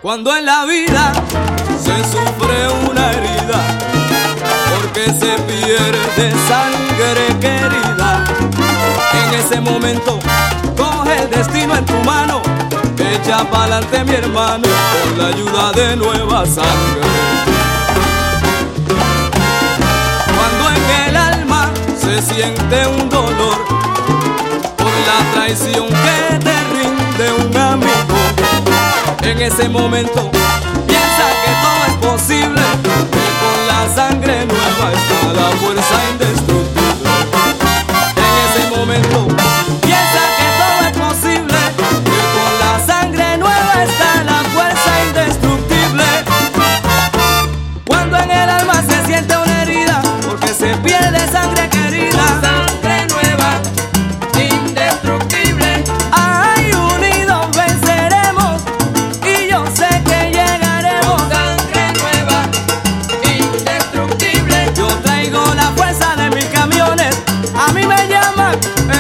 Cuando en la vida se sufre una herida, porque se pierde sangre querida, en ese momento coge el destino en tu mano, echa pa'lante mi hermano, con la ayuda de nueva sangre. Cuando en el alma se siente un dolor por la traición que te rinde un amigo, en ese momento piensa que todo es posible, que con la sangre nueva está la fuerza indestructible. En ese momento piensa que todo es posible, que con la sangre nueva está la fuerza indestructible. Cuando en el alma se siente una herida, porque se pierde sangre querida, Sangre nueva, indestructible. ay, unidos venceremos y yo sé que llegaremos. Sangre nueva, indestructible. Yo traigo la fuerza de mis camiones, a mí me llaman